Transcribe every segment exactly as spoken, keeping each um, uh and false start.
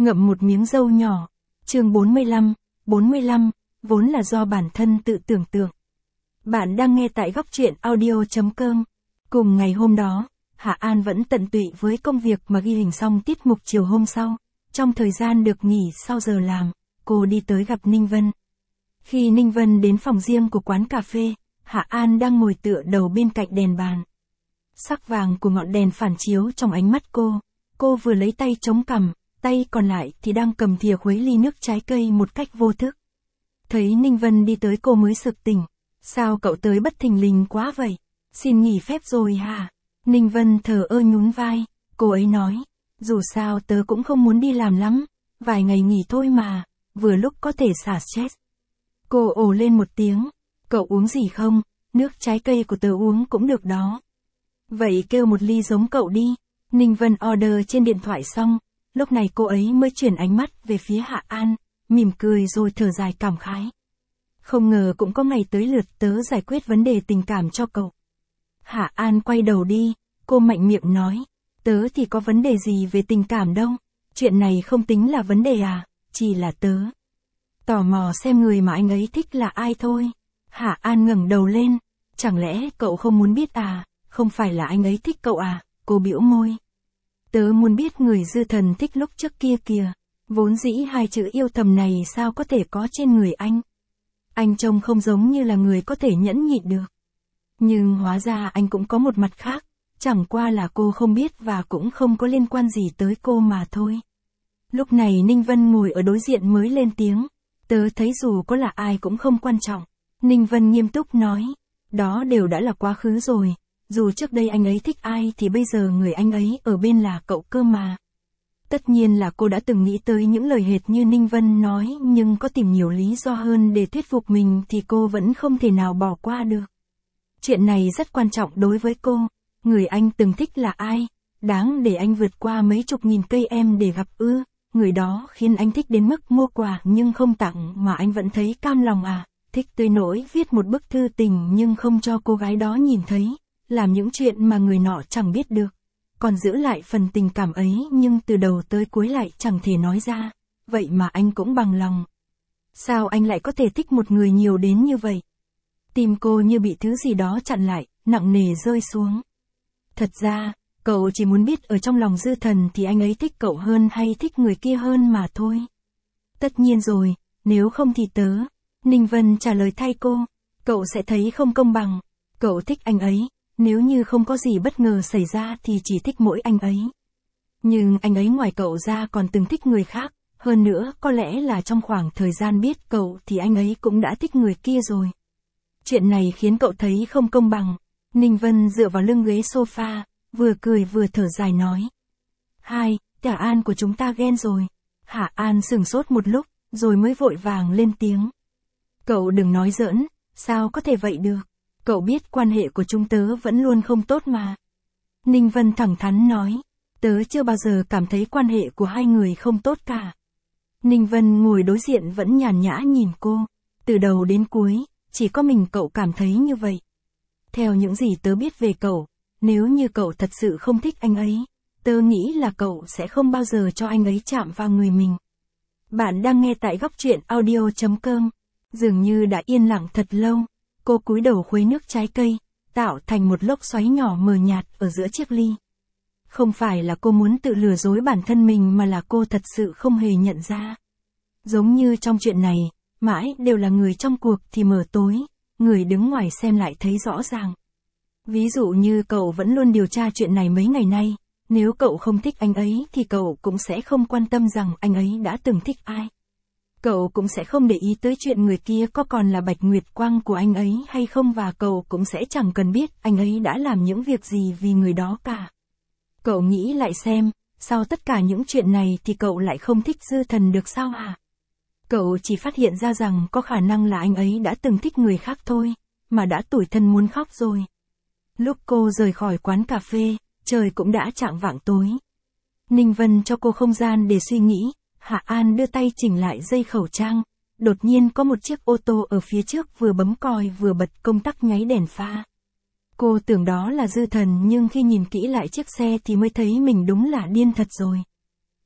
ngậm một miếng dâu nhỏ. Chương bốn mươi lăm, bốn mươi lăm, vốn là do bản thân tự tưởng tượng. Bạn đang nghe tại góc truyện audio chấm com. Cùng ngày hôm đó, Hạ An vẫn tận tụy với công việc mà ghi hình xong tiết mục chiều hôm sau. Trong thời gian được nghỉ sau giờ làm, cô đi tới gặp Ninh Vân. Khi Ninh Vân đến phòng riêng của quán cà phê, Hạ An đang ngồi tựa đầu bên cạnh đèn bàn. Sắc vàng của ngọn đèn phản chiếu trong ánh mắt cô. Cô vừa lấy tay chống cằm, tay còn lại thì đang cầm thìa khuấy ly nước trái cây một cách vô thức. Thấy Ninh Vân đi tới cô mới sực tỉnh. Sao cậu tới bất thình lình quá vậy? Xin nghỉ phép rồi hả? Ninh Vân thờ ơ nhún vai, cô ấy nói. Dù sao tớ cũng không muốn đi làm lắm, vài ngày nghỉ thôi mà, vừa lúc có thể xả stress. Cô ồ lên một tiếng, cậu uống gì không? Nước trái cây của tớ uống cũng được đó. Vậy kêu một ly giống cậu đi. Ninh Vân order trên điện thoại xong, lúc này cô ấy mới chuyển ánh mắt về phía Hạ An, mỉm cười rồi thở dài cảm khái. Không ngờ cũng có ngày tới lượt tớ giải quyết vấn đề tình cảm cho cậu. Hạ An quay đầu đi, cô mạnh miệng nói, tớ thì có vấn đề gì về tình cảm đâu, chuyện này không tính là vấn đề à, chỉ là tớ tò mò xem người mà anh ấy thích là ai thôi. Hạ An ngẩng đầu lên, chẳng lẽ cậu không muốn biết à, không phải là anh ấy thích cậu à, cô bĩu môi. Tớ muốn biết người Dư Thần thích lúc trước kia kìa, vốn dĩ hai chữ yêu thầm này sao có thể có trên người anh. Anh trông không giống như là người có thể nhẫn nhịn được. Nhưng hóa ra anh cũng có một mặt khác, chẳng qua là cô không biết và cũng không có liên quan gì tới cô mà thôi. Lúc này Ninh Vân ngồi ở đối diện mới lên tiếng, tớ thấy dù có là ai cũng không quan trọng. Ninh Vân nghiêm túc nói, đó đều đã là quá khứ rồi, dù trước đây anh ấy thích ai thì bây giờ người anh ấy ở bên là cậu cơ mà. Tất nhiên là cô đã từng nghĩ tới những lời hệt như Ninh Vân nói, nhưng có tìm nhiều lý do hơn để thuyết phục mình thì cô vẫn không thể nào bỏ qua được. Chuyện này rất quan trọng đối với cô, người anh từng thích là ai, đáng để anh vượt qua mấy chục nghìn cây em để gặp ư, người đó khiến anh thích đến mức mua quà nhưng không tặng mà anh vẫn thấy cam lòng à, thích tới nỗi viết một bức thư tình nhưng không cho cô gái đó nhìn thấy, làm những chuyện mà người nọ chẳng biết được. Còn giữ lại phần tình cảm ấy nhưng từ đầu tới cuối lại chẳng thể nói ra, vậy mà anh cũng bằng lòng. Sao anh lại có thể thích một người nhiều đến như vậy? Tim cô như bị thứ gì đó chặn lại, nặng nề rơi xuống. Thật ra, cậu chỉ muốn biết ở trong lòng Dư Thần thì anh ấy thích cậu hơn hay thích người kia hơn mà thôi. Tất nhiên rồi, nếu không thì tớ. Ninh Vân trả lời thay cô, cậu sẽ thấy không công bằng, cậu thích anh ấy. Nếu như không có gì bất ngờ xảy ra thì chỉ thích mỗi anh ấy. Nhưng anh ấy ngoài cậu ra còn từng thích người khác, hơn nữa có lẽ là trong khoảng thời gian biết cậu thì anh ấy cũng đã thích người kia rồi. Chuyện này khiến cậu thấy không công bằng. Ninh Vân dựa vào lưng ghế sofa, vừa cười vừa thở dài nói. Hai, Hạ An của chúng ta ghen rồi. Hạ An sửng sốt một lúc, rồi mới vội vàng lên tiếng. Cậu đừng nói giỡn, sao có thể vậy được? Cậu biết quan hệ của chúng tớ vẫn luôn không tốt mà. Ninh Vân thẳng thắn nói, tớ chưa bao giờ cảm thấy quan hệ của hai người không tốt cả. Ninh Vân ngồi đối diện vẫn nhàn nhã nhìn cô, từ đầu đến cuối, chỉ có mình cậu cảm thấy như vậy. Theo những gì tớ biết về cậu, nếu như cậu thật sự không thích anh ấy, tớ nghĩ là cậu sẽ không bao giờ cho anh ấy chạm vào người mình. Bạn đang nghe tại góc truyện audio chấm com, dường như đã yên lặng thật lâu. Cô cúi đầu khuấy nước trái cây, tạo thành một lốc xoáy nhỏ mờ nhạt ở giữa chiếc ly. Không phải là cô muốn tự lừa dối bản thân mình mà là cô thật sự không hề nhận ra. Giống như trong chuyện này, mãi đều là người trong cuộc thì mờ tối, người đứng ngoài xem lại thấy rõ ràng. Ví dụ như cậu vẫn luôn điều tra chuyện này mấy ngày nay, nếu cậu không thích anh ấy thì cậu cũng sẽ không quan tâm rằng anh ấy đã từng thích ai. Cậu cũng sẽ không để ý tới chuyện người kia có còn là Bạch Nguyệt Quang của anh ấy hay không và cậu cũng sẽ chẳng cần biết anh ấy đã làm những việc gì vì người đó cả. Cậu nghĩ lại xem, sau tất cả những chuyện này thì cậu lại không thích Dư Thần được sao hả? Cậu chỉ phát hiện ra rằng có khả năng là anh ấy đã từng thích người khác thôi, mà đã tủi thân muốn khóc rồi. Lúc cô rời khỏi quán cà phê, trời cũng đã chạng vạng tối. Ninh Vân cho cô không gian để suy nghĩ. Hạ An đưa tay chỉnh lại dây khẩu trang, đột nhiên có một chiếc ô tô ở phía trước vừa bấm còi vừa bật công tắc nháy đèn pha. Cô tưởng đó là Dư Thần nhưng khi nhìn kỹ lại chiếc xe thì mới thấy mình đúng là điên thật rồi.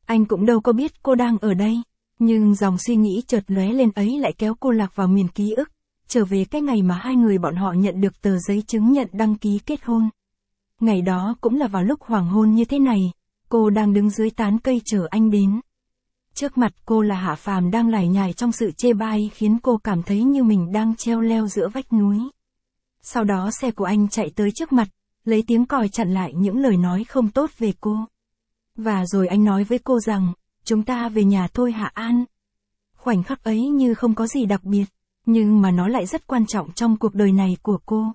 Anh cũng đâu có biết cô đang ở đây. Nhưng dòng suy nghĩ chợt lóe lên ấy lại kéo cô lạc vào miền ký ức, trở về cái ngày mà hai người bọn họ nhận được tờ giấy chứng nhận đăng ký kết hôn. Ngày đó cũng là vào lúc hoàng hôn như thế này, cô đang đứng dưới tán cây chờ anh đến. Trước mặt cô là Hạ Phàm đang lải nhải trong sự chê bai khiến cô cảm thấy như mình đang treo leo giữa vách núi. Sau đó xe của anh chạy tới trước mặt, lấy tiếng còi chặn lại những lời nói không tốt về cô. Và rồi anh nói với cô rằng, chúng ta về nhà thôi Hạ An. Khoảnh khắc ấy như không có gì đặc biệt, nhưng mà nó lại rất quan trọng trong cuộc đời này của cô.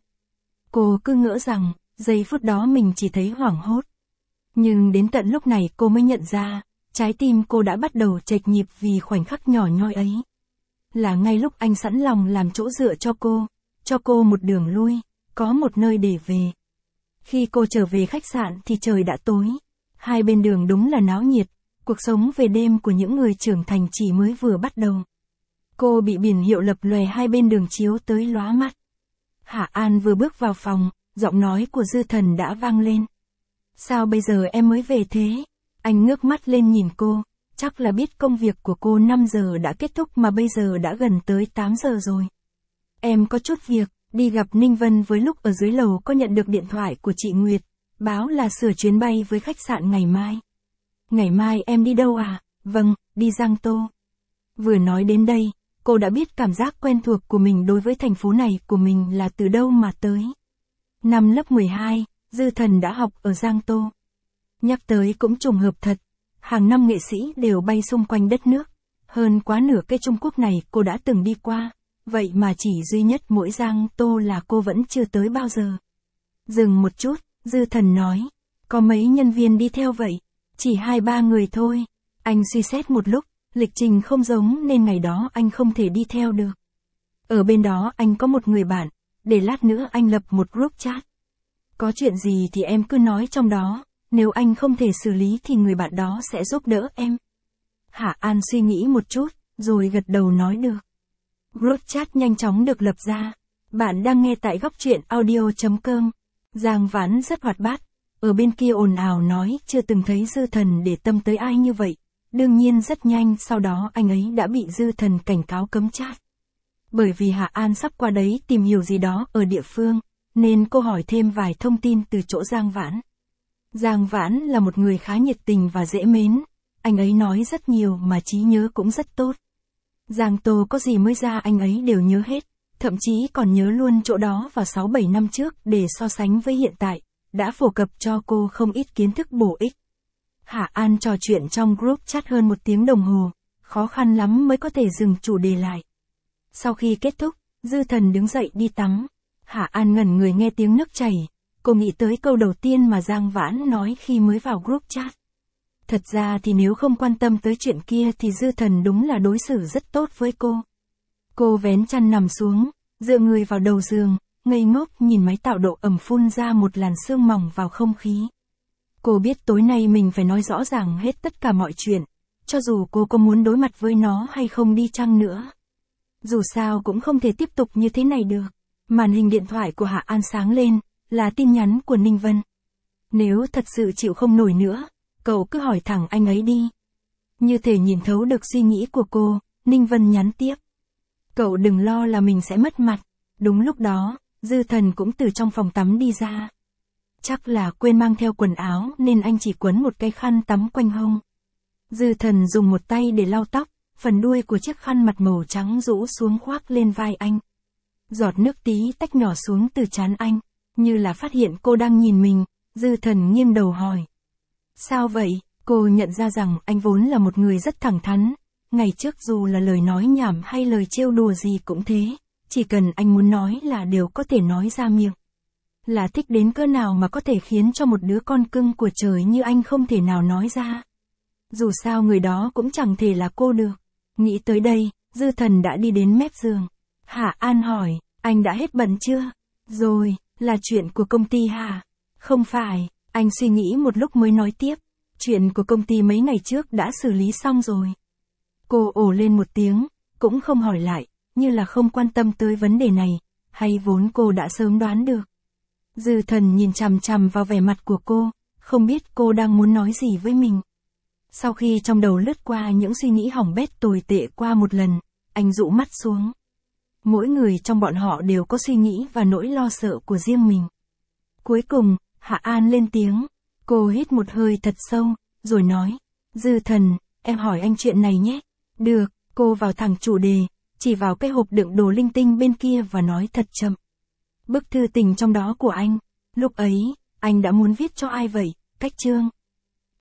Cô cứ ngỡ rằng, giây phút đó mình chỉ thấy hoảng hốt. Nhưng đến tận lúc này cô mới nhận ra, trái tim cô đã bắt đầu chệch nhịp vì khoảnh khắc nhỏ nhoi ấy. Là ngay lúc anh sẵn lòng làm chỗ dựa cho cô, cho cô một đường lui, có một nơi để về. Khi cô trở về khách sạn thì trời đã tối. Hai bên đường đúng là náo nhiệt, cuộc sống về đêm của những người trưởng thành chỉ mới vừa bắt đầu. Cô bị biển hiệu lập lòe hai bên đường chiếu tới lóa mắt. Hạ An vừa bước vào phòng, giọng nói của Dư Thần đã vang lên. Sao bây giờ em mới về thế? Anh ngước mắt lên nhìn cô, chắc là biết công việc của cô năm giờ đã kết thúc mà bây giờ đã gần tới tám giờ rồi. Em có chút việc, đi gặp Ninh Vân với lúc ở dưới lầu có nhận được điện thoại của chị Nguyệt, báo là sửa chuyến bay với khách sạn ngày mai. Ngày mai em đi đâu à? Vâng, đi Giang Tô. Vừa nói đến đây, cô đã biết cảm giác quen thuộc của mình đối với thành phố này của mình là từ đâu mà tới. Năm lớp mười hai, Dư Thần đã học ở Giang Tô. Nhắc tới cũng trùng hợp thật, hàng năm nghệ sĩ đều bay xung quanh đất nước. Hơn quá nửa cái Trung Quốc này cô đã từng đi qua, vậy mà chỉ duy nhất mỗi Giang Tô là cô vẫn chưa tới bao giờ. Dừng một chút, Dư Thần nói, có mấy nhân viên đi theo vậy? Chỉ hai ba người thôi. Anh suy xét một lúc, lịch trình không giống nên ngày đó anh không thể đi theo được. Ở bên đó anh có một người bạn, để lát nữa anh lập một group chat. Có chuyện gì thì em cứ nói trong đó, nếu anh không thể xử lý thì người bạn đó sẽ giúp đỡ em. Hạ An suy nghĩ một chút, rồi gật đầu nói được. Group chat nhanh chóng được lập ra. Bạn đang nghe tại góc truyện audio chấm com. Giang Vãn rất hoạt bát, ở bên kia ồn ào nói chưa từng thấy Dư Thần để tâm tới ai như vậy. Đương nhiên rất nhanh sau đó anh ấy đã bị Dư Thần cảnh cáo cấm chat. Bởi vì Hạ An sắp qua đấy tìm hiểu gì đó ở địa phương, nên cô hỏi thêm vài thông tin từ chỗ Giang Vãn. Giang Vãn là một người khá nhiệt tình và dễ mến, anh ấy nói rất nhiều mà trí nhớ cũng rất tốt. Giang Tô có gì mới ra anh ấy đều nhớ hết, thậm chí còn nhớ luôn chỗ đó vào sáu bảy năm trước để so sánh với hiện tại, đã phổ cập cho cô không ít kiến thức bổ ích. Hạ An trò chuyện trong group chat hơn một tiếng đồng hồ, khó khăn lắm mới có thể dừng chủ đề lại. Sau khi kết thúc, Dư Thần đứng dậy đi tắm. Hạ An ngẩn người nghe tiếng nước chảy, cô nghĩ tới câu đầu tiên mà Giang Vãn nói khi mới vào group chat. Thật ra thì nếu không quan tâm tới chuyện kia thì Dư Thần đúng là đối xử rất tốt với cô. Cô vén chăn nằm xuống, dựa người vào đầu giường, ngây ngốc nhìn máy tạo độ ẩm phun ra một làn sương mỏng vào không khí. Cô biết tối nay mình phải nói rõ ràng hết tất cả mọi chuyện, cho dù cô có muốn đối mặt với nó hay không đi chăng nữa. Dù sao cũng không thể tiếp tục như thế này được. Màn hình điện thoại của Hạ An sáng lên, là tin nhắn của Ninh Vân. Nếu thật sự chịu không nổi nữa, cậu cứ hỏi thẳng anh ấy đi. Như thể nhìn thấu được suy nghĩ của cô, Ninh Vân nhắn tiếp. Cậu đừng lo là mình sẽ mất mặt. Đúng lúc đó, Dư Thần cũng từ trong phòng tắm đi ra. Chắc là quên mang theo quần áo nên anh chỉ quấn một cái khăn tắm quanh hông. Dư Thần dùng một tay để lau tóc, phần đuôi của chiếc khăn mặt màu trắng rũ xuống khoác lên vai anh. Giọt nước tí tách nhỏ xuống từ trán anh, như là phát hiện cô đang nhìn mình, Dư Thần nghiêng đầu hỏi. Sao vậy? Cô nhận ra rằng anh vốn là một người rất thẳng thắn, ngày trước dù là lời nói nhảm hay lời trêu đùa gì cũng thế, chỉ cần anh muốn nói là đều có thể nói ra miệng. Là thích đến cỡ nào mà có thể khiến cho một đứa con cưng của trời như anh không thể nào nói ra. Dù sao người đó cũng chẳng thể là cô được. Nghĩ tới đây, Dư Thần đã đi đến mép giường. Hạ An hỏi, anh đã hết bận chưa? Rồi, là chuyện của công ty hả? Không phải, anh suy nghĩ một lúc mới nói tiếp. Chuyện của công ty mấy ngày trước đã xử lý xong rồi. Cô ồ lên một tiếng, cũng không hỏi lại, như là không quan tâm tới vấn đề này, hay vốn cô đã sớm đoán được. Dư Thần nhìn chằm chằm vào vẻ mặt của cô, không biết cô đang muốn nói gì với mình. Sau khi trong đầu lướt qua những suy nghĩ hỏng bét tồi tệ qua một lần, anh dụ mắt xuống. Mỗi người trong bọn họ đều có suy nghĩ và nỗi lo sợ của riêng mình. Cuối cùng, Hạ An lên tiếng. Cô hít một hơi thật sâu, rồi nói. Dư Thần, em hỏi anh chuyện này nhé. Được, cô vào thẳng chủ đề, chỉ vào cái hộp đựng đồ linh tinh bên kia và nói thật chậm. Bức thư tình trong đó của anh, lúc ấy, anh đã muốn viết cho ai vậy, Cách Trương?